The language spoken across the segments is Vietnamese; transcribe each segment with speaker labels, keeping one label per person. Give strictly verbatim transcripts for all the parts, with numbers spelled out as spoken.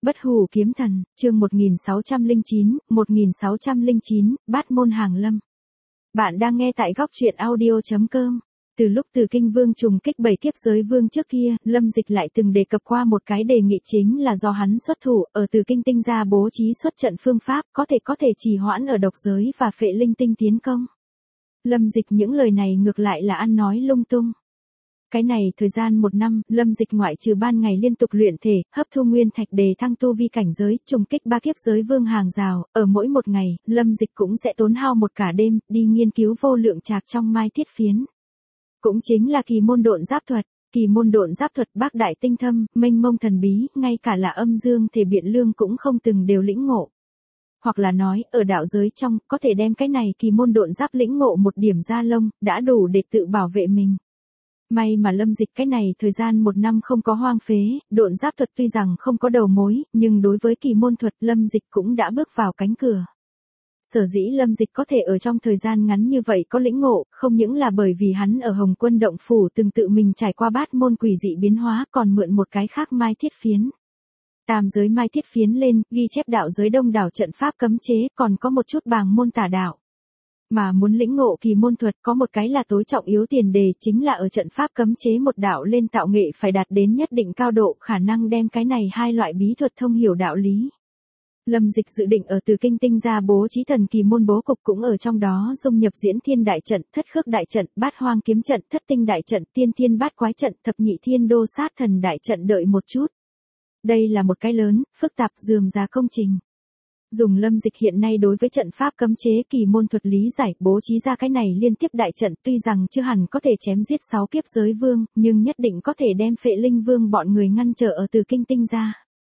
Speaker 1: Bất hủ kiếm thần, chương một nghìn sáu trăm lẻ chín, một nghìn sáu trăm lẻ chín, Bát môn hàng lâm. Bạn đang nghe tại góc truyện audio chấm com. Từ lúc Từ Kinh Vương trùng kích bảy kiếp giới vương trước kia, Lâm Dịch lại từng đề cập qua một cái đề nghị, chính là do hắn xuất thủ, ở Từ Kinh tinh ra bố trí xuất trận phương pháp, có thể có thể trì hoãn ở độc giới và phệ linh tinh tiến công. Lâm Dịch những lời này ngược lại là ăn nói lung tung. Cái này thời gian một năm, Lâm Dịch ngoại trừ ban ngày liên tục luyện thể, hấp thu nguyên thạch đề thăng tu vi cảnh giới, trùng kích ba kiếp giới vương hàng rào, ở mỗi một ngày, Lâm Dịch cũng sẽ tốn hao một cả đêm, đi nghiên cứu vô lượng trạc trong mai thiết phiến. Cũng chính là kỳ môn độn giáp thuật, kỳ môn độn giáp thuật bác đại tinh thâm, mênh mông thần bí, ngay cả là âm dương thể biện lương cũng không từng đều lĩnh ngộ. Hoặc là nói, ở đạo giới trong, có thể đem cái này kỳ môn độn giáp lĩnh ngộ một điểm da lông, đã đủ để tự bảo vệ mình. May mà Lâm Dịch cái này thời gian một năm không có hoang phế, độn giáp thuật tuy rằng không có đầu mối, nhưng đối với kỳ môn thuật Lâm Dịch cũng đã bước vào cánh cửa. Sở dĩ Lâm Dịch có thể ở trong thời gian ngắn như vậy có lĩnh ngộ, không những là bởi vì hắn ở Hồng Quân Động Phủ từng tự mình trải qua bát môn quỷ dị biến hóa, còn mượn một cái khác mai thiết phiến. Tam giới mai thiết phiến lên, ghi chép đạo giới đông đảo trận pháp cấm chế, còn có một chút bàng môn tà đạo. Mà muốn lĩnh ngộ kỳ môn thuật có một cái là tối trọng yếu tiền đề, chính là ở trận pháp cấm chế một đạo lên tạo nghệ phải đạt đến nhất định cao độ, khả năng đem cái này hai loại bí thuật thông hiểu đạo lý. Lâm Dịch dự định ở Từ Kinh tinh ra bố trí thần kỳ môn bố cục, cũng ở trong đó dung nhập diễn thiên đại trận, thất khước đại trận, bát hoang kiếm trận, thất tinh đại trận, tiên thiên bát quái trận, thập nhị thiên đô sát thần đại trận đợi một chút. Đây là một cái lớn, phức tạp rườm rà công trình. Dùng Lâm Dịch hiện nay đối với trận pháp cấm chế kỳ môn thuật lý giải, bố trí ra cái này liên tiếp đại trận, tuy rằng chưa hẳn có thể chém giết sáu kiếp giới vương, nhưng nhất định có thể đem phệ linh vương bọn người ngăn trở ở Từ Kinh tinh ra.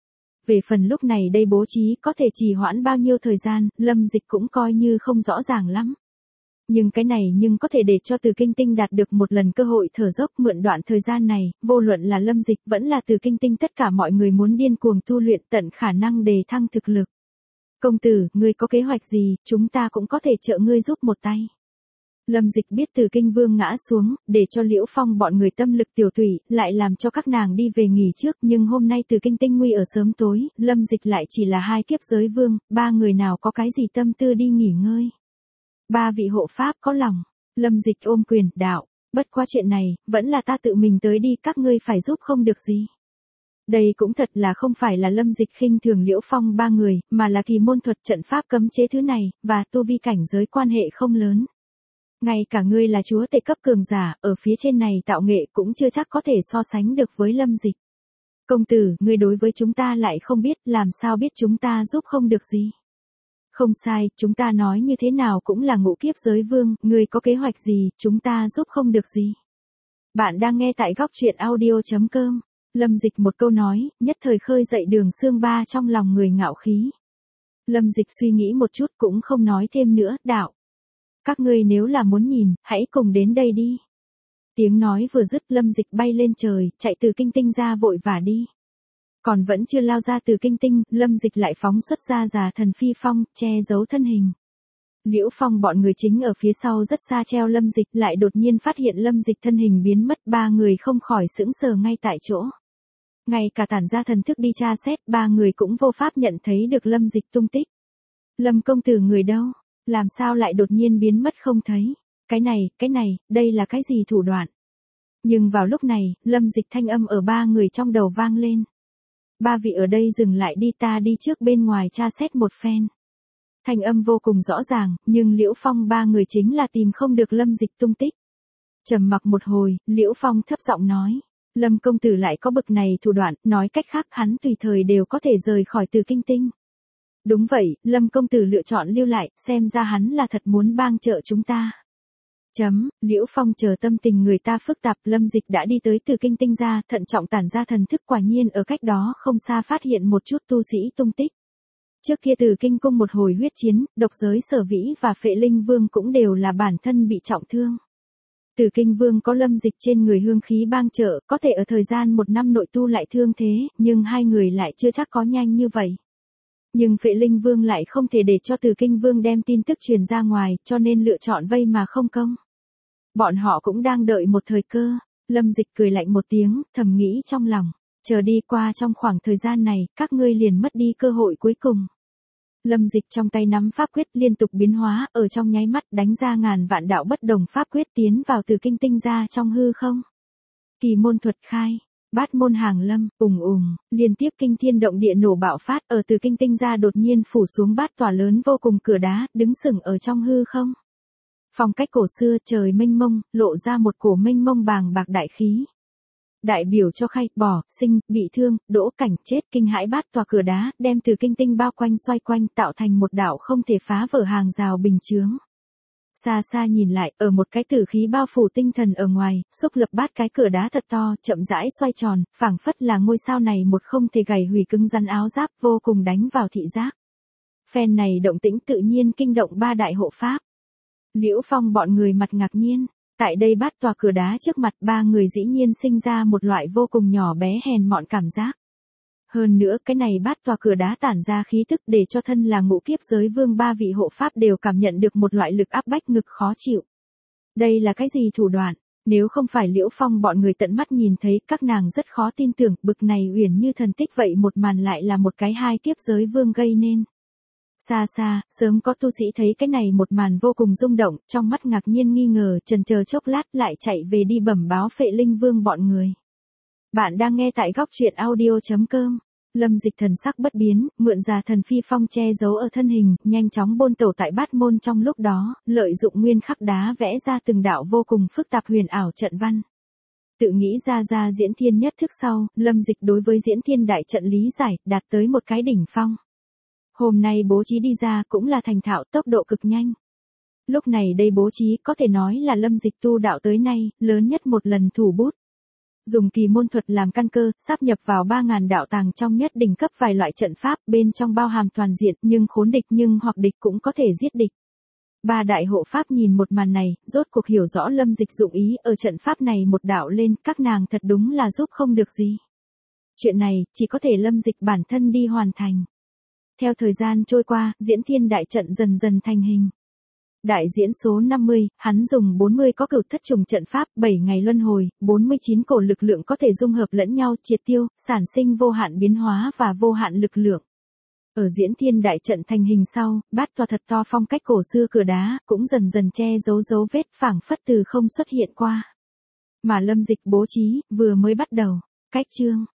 Speaker 1: Về phần lúc này đây bố trí có thể trì hoãn bao nhiêu thời gian, Lâm Dịch cũng coi như không rõ ràng lắm. Nhưng cái này nhưng có thể để cho Từ Kinh tinh đạt được một lần cơ hội thở dốc, mượn đoạn thời gian này, vô luận là Lâm Dịch vẫn là Từ Kinh tinh, tất cả mọi người muốn điên cuồng tu luyện, tận khả năng đề thăng thực lực. Công tử, ngươi có kế hoạch gì, chúng ta cũng có thể trợ ngươi giúp một tay. Lâm Dịch biết Từ Kinh vương ngã xuống, để cho Liễu Phong bọn người tâm lực tiểu tụy, lại làm cho các nàng đi về nghỉ trước, nhưng hôm nay Từ Kinh tinh nguy ở sớm tối, Lâm Dịch lại chỉ là hai kiếp giới vương, ba người nào có cái gì tâm tư đi nghỉ ngơi. Ba vị hộ pháp có lòng, Lâm Dịch ôm quyền, đạo, bất quá chuyện này, vẫn là ta tự mình tới đi, các ngươi phải giúp không được gì. Đây cũng thật là không phải là Lâm Dịch khinh thường Liễu Phong ba người, mà là kỳ môn thuật trận pháp cấm chế thứ này, và tu vi cảnh giới quan hệ không lớn. Ngay cả ngươi là chúa tể cấp cường giả, ở phía trên này tạo nghệ cũng chưa chắc có thể so sánh được với Lâm Dịch. Công tử, ngươi đối với chúng ta lại không biết, làm sao biết chúng ta giúp không được gì. Không sai, chúng ta nói như thế nào cũng là ngũ kiếp giới vương, ngươi có kế hoạch gì, chúng ta giúp không được gì. Bạn đang nghe tại góc truyện audio chấm com. Lâm Dịch một câu nói, nhất thời khơi dậy Đường Xương Ba trong lòng người ngạo khí. Lâm Dịch suy nghĩ một chút cũng không nói thêm nữa, đạo. Các ngươi nếu là muốn nhìn, hãy cùng đến đây đi. Tiếng nói vừa dứt, Lâm Dịch bay lên trời, chạy Từ Kinh tinh ra vội vã đi. Còn vẫn chưa lao ra Từ Kinh tinh, Lâm Dịch lại phóng xuất ra già thần phi phong, che giấu thân hình. Liễu Phong bọn người chính ở phía sau rất xa treo Lâm Dịch, lại đột nhiên phát hiện Lâm Dịch thân hình biến mất, ba người không khỏi sững sờ ngay tại chỗ. Ngay cả tản ra thần thức đi tra xét, ba người cũng vô pháp nhận thấy được Lâm Dịch tung tích. Lâm công tử người đâu? Làm sao lại đột nhiên biến mất không thấy? Cái này, cái này, đây là cái gì thủ đoạn? Nhưng vào lúc này, Lâm Dịch thanh âm ở ba người trong đầu vang lên. Ba vị ở đây dừng lại đi, ta đi trước bên ngoài tra xét một phen. Thanh âm vô cùng rõ ràng, nhưng Liễu Phong ba người chính là tìm không được Lâm Dịch tung tích. Trầm mặc một hồi, Liễu Phong thấp giọng nói. Lâm công tử lại có bực này thủ đoạn, nói cách khác hắn tùy thời đều có thể rời khỏi Từ Kinh tinh. Đúng vậy, Lâm công tử lựa chọn lưu lại, xem ra hắn là thật muốn bang trợ chúng ta. Chấm, Liễu Phong chờ tâm tình người ta phức tạp, Lâm Dịch đã đi tới Từ Kinh tinh ra, thận trọng tản ra thần thức, quả nhiên ở cách đó không xa phát hiện một chút tu sĩ tung tích. Trước kia Từ Kinh cung một hồi huyết chiến, độc giới Sở Vĩ và Phệ Linh Vương cũng đều là bản thân bị trọng thương. Từ Kinh Vương có Lâm Dịch trên người hương khí bang trợ, có thể ở thời gian một năm nội tu lại thương thế, nhưng hai người lại chưa chắc có nhanh như vậy. Nhưng Phệ Linh Vương lại không thể để cho Từ Kinh Vương đem tin tức truyền ra ngoài, cho nên lựa chọn vây mà không công. Bọn họ cũng đang đợi một thời cơ. Lâm Dịch cười lạnh một tiếng, thầm nghĩ trong lòng. Chờ đi qua trong khoảng thời gian này, các ngươi liền mất đi cơ hội cuối cùng. Lâm Dịch trong tay nắm pháp quyết liên tục biến hóa, ở trong nháy mắt đánh ra ngàn vạn đạo bất đồng pháp quyết tiến vào từ kinh tinh ra trong hư không. Kỳ môn thuật khai, bát môn hàng lâm, ùng ùng, liên tiếp kinh thiên động địa nổ bạo phát, ở từ kinh tinh ra đột nhiên phủ xuống bát tòa lớn vô cùng cửa đá, đứng sừng ở trong hư không. Phong cách cổ xưa, trời mênh mông, lộ ra một cổ mênh mông bàng bạc đại khí. Đại biểu cho khai, bỏ, sinh, bị thương, đỗ, cảnh, chết, kinh hãi bát tòa cửa đá, đem từ kinh tinh bao quanh xoay quanh tạo thành một đạo không thể phá vỡ hàng rào bình chướng. Xa xa nhìn lại, ở một cái tử khí bao phủ tinh thần ở ngoài, xúc lập bát cái cửa đá thật to, chậm rãi xoay tròn, phảng phất là ngôi sao này một không thể gầy hủy cứng rắn áo giáp vô cùng đánh vào thị giác. Phen này động tĩnh tự nhiên kinh động ba đại hộ pháp. Liễu Phong bọn người mặt ngạc nhiên. Tại đây bát tòa cửa đá trước mặt ba người dĩ nhiên sinh ra một loại vô cùng nhỏ bé hèn mọn cảm giác. Hơn nữa cái này bát tòa cửa đá tản ra khí tức để cho thân là ngũ kiếp giới vương ba vị hộ pháp đều cảm nhận được một loại lực áp bách ngực khó chịu. Đây là cái gì thủ đoạn? Nếu không phải Liễu Phong bọn người tận mắt nhìn thấy, các nàng rất khó tin tưởng bực này uyển như thần tích vậy một màn lại là một cái hai kiếp giới vương gây nên. Xa xa, sớm có tu sĩ thấy cái này một màn vô cùng rung động, trong mắt ngạc nhiên nghi ngờ, chần chờ chốc lát lại chạy về đi bẩm báo Phệ Linh Vương bọn người. Bạn đang nghe tại góc truyện audio chấm com. Lâm Dịch thần sắc bất biến, mượn ra thần phi phong che giấu ở thân hình, nhanh chóng bôn tẩu tại bát môn trong lúc đó, lợi dụng nguyên khắc đá vẽ ra từng đạo vô cùng phức tạp huyền ảo trận văn. Tự nghĩ ra ra diễn thiên nhất thức sau, Lâm Dịch đối với diễn thiên đại trận lý giải, đạt tới một cái đỉnh phong. Hôm nay bố trí đi ra cũng là thành thạo, tốc độ cực nhanh. Lúc này đây bố trí có thể nói là Lâm Dịch tu đạo tới nay, lớn nhất một lần thủ bút. Dùng kỳ môn thuật làm căn cơ, sáp nhập vào ba ngàn đạo tàng trong nhất đỉnh cấp vài loại trận pháp, bên trong bao hàm toàn diện, nhưng khốn địch nhưng hoặc địch cũng có thể giết địch. Ba đại hộ pháp nhìn một màn này, rốt cuộc hiểu rõ Lâm Dịch dụng ý ở trận pháp này một đạo lên, các nàng thật đúng là giúp không được gì. Chuyện này, chỉ có thể Lâm Dịch bản thân đi hoàn thành. Theo thời gian trôi qua, diễn thiên đại trận dần dần thành hình. Đại diễn số năm mươi, hắn dùng bốn mươi có cửu thất trùng trận pháp, bảy ngày luân hồi, bốn mươi chín cổ lực lượng có thể dung hợp lẫn nhau, triệt tiêu, sản sinh vô hạn biến hóa và vô hạn lực lượng. Ở diễn thiên đại trận thành hình sau, bát tòa thật to phong cách cổ xưa cửa đá, cũng dần dần che giấu dấu vết phảng phất từ không xuất hiện qua. Mà Lâm Dịch bố trí, vừa mới bắt đầu, cách chương,